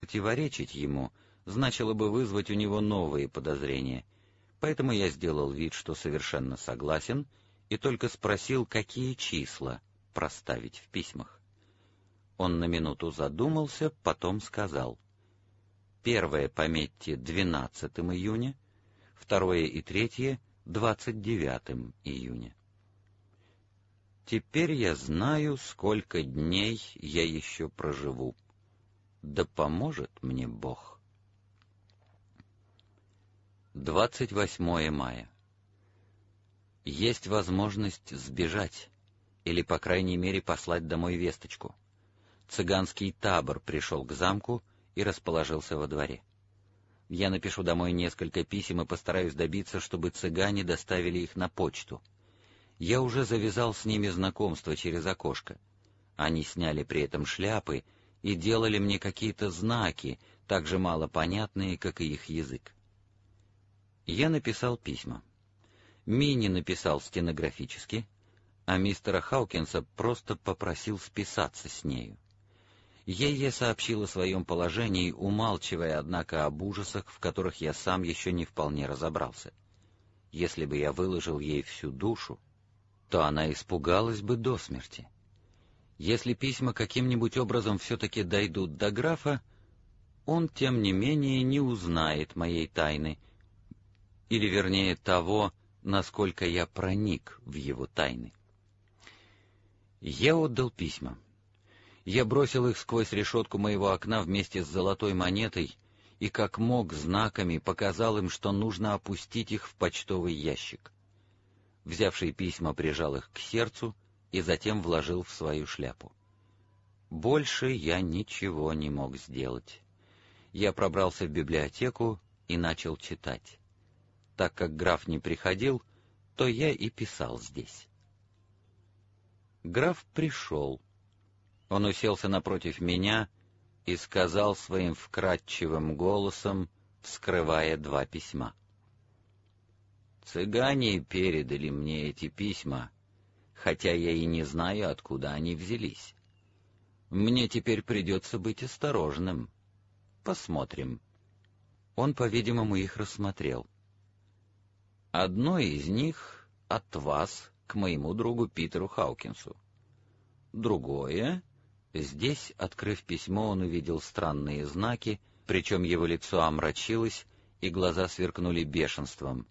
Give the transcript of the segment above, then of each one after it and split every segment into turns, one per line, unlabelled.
Противоречить ему значило бы вызвать у него новые подозрения, поэтому я сделал вид, что совершенно согласен, и только спросил, какие числа проставить в письмах. Он на минуту задумался, потом сказал: «Первое пометьте 12 июня, второе и третье — 29 июня». Теперь я знаю, сколько дней я еще проживу. Да поможет мне Бог. 28 мая. Есть возможность сбежать, или, по крайней мере, послать домой весточку. Цыганский табор пришел к замку и расположился во дворе. Я напишу домой несколько писем и постараюсь добиться, чтобы цыгане доставили их на почту. Я уже завязал с ними знакомство через окошко. Они сняли при этом шляпы и делали мне какие-то знаки, так же мало понятные, как и их язык. Я написал письма. Минни написал стенографически, а мистера Хаукинса просто попросил списаться с нею. Ей я сообщил о своем положении, умалчивая, однако, об ужасах, в которых я сам еще не вполне разобрался. Если бы я выложил ей всю душу, то она испугалась бы до смерти. Если письма каким-нибудь образом все-таки дойдут до графа, он, тем не менее, не узнает моей тайны, или, вернее, того, насколько я проник в его тайны. Я отдал письма. Я бросил их сквозь решетку моего окна вместе с золотой монетой и, как мог, знаками показал им, что нужно опустить их в почтовый ящик. Взявший письма прижал их к сердцу и затем вложил в свою шляпу. Больше я ничего не мог сделать. Я пробрался в библиотеку и начал читать. Так как граф не приходил, то я и писал здесь. Граф пришел. Он уселся напротив меня и сказал своим вкрадчивым голосом, вскрывая два письма: «Цыгане передали мне эти письма, хотя я и не знаю, откуда они взялись. Мне теперь придется быть осторожным. Посмотрим». Он, по-видимому, их рассмотрел. «Одно из них от вас к моему другу Питеру Хаукинсу. Другое...» Здесь, открыв письмо, он увидел странные знаки, причем его лицо омрачилось, и глаза сверкнули бешенством.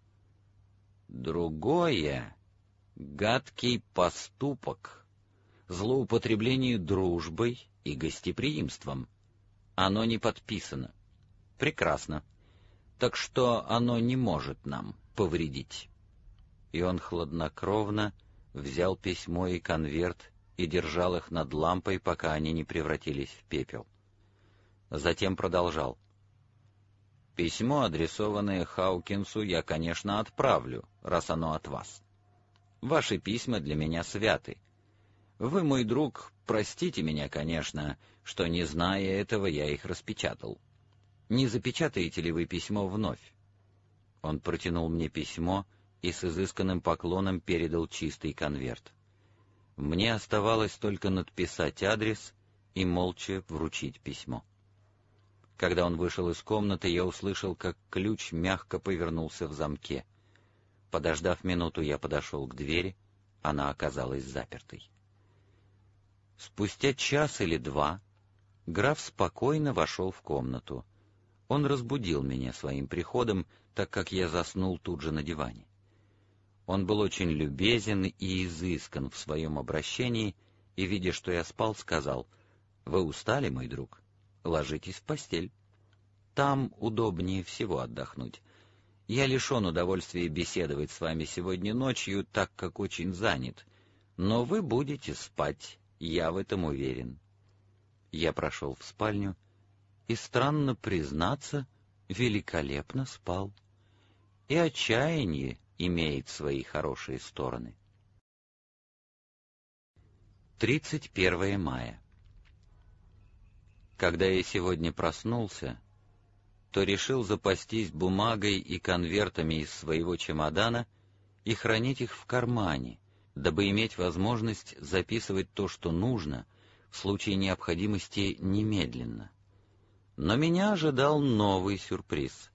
«Другое — гадкий поступок, злоупотребление дружбой и гостеприимством. Оно не подписано. Прекрасно. Так что оно не может нам повредить». И он хладнокровно взял письмо и конверт и держал их над лампой, пока они не превратились в пепел. Затем продолжал. «Письмо, адресованное Хаукинсу, я, конечно, отправлю, раз оно от вас. Ваши письма для меня святы. Вы, мой друг, простите меня, конечно, что, не зная этого, я их распечатал. Не запечатаете ли вы письмо вновь?» Он протянул мне письмо и с изысканным поклоном передал чистый конверт. Мне оставалось только надписать адрес и молча вручить письмо. Когда он вышел из комнаты, я услышал, как ключ мягко повернулся в замке. Подождав минуту, я подошел к двери, она оказалась запертой. Спустя час или два граф спокойно вошел в комнату. Он разбудил меня своим приходом, так как я заснул тут же на диване. Он был очень любезен и изыскан в своем обращении, и, видя, что я спал, сказал: «Вы устали, мой друг? Ложитесь в постель. Там удобнее всего отдохнуть. Я лишен удовольствия беседовать с вами сегодня ночью, так как очень занят, но вы будете спать, я в этом уверен». Я прошел в спальню и, странно признаться, великолепно спал. И отчаяние имеет свои хорошие стороны. 31 мая. Когда я сегодня проснулся, то решил запастись бумагой и конвертами из своего чемодана и хранить их в кармане, дабы иметь возможность записывать то, что нужно, в случае необходимости немедленно. Но меня ожидал новый сюрприз.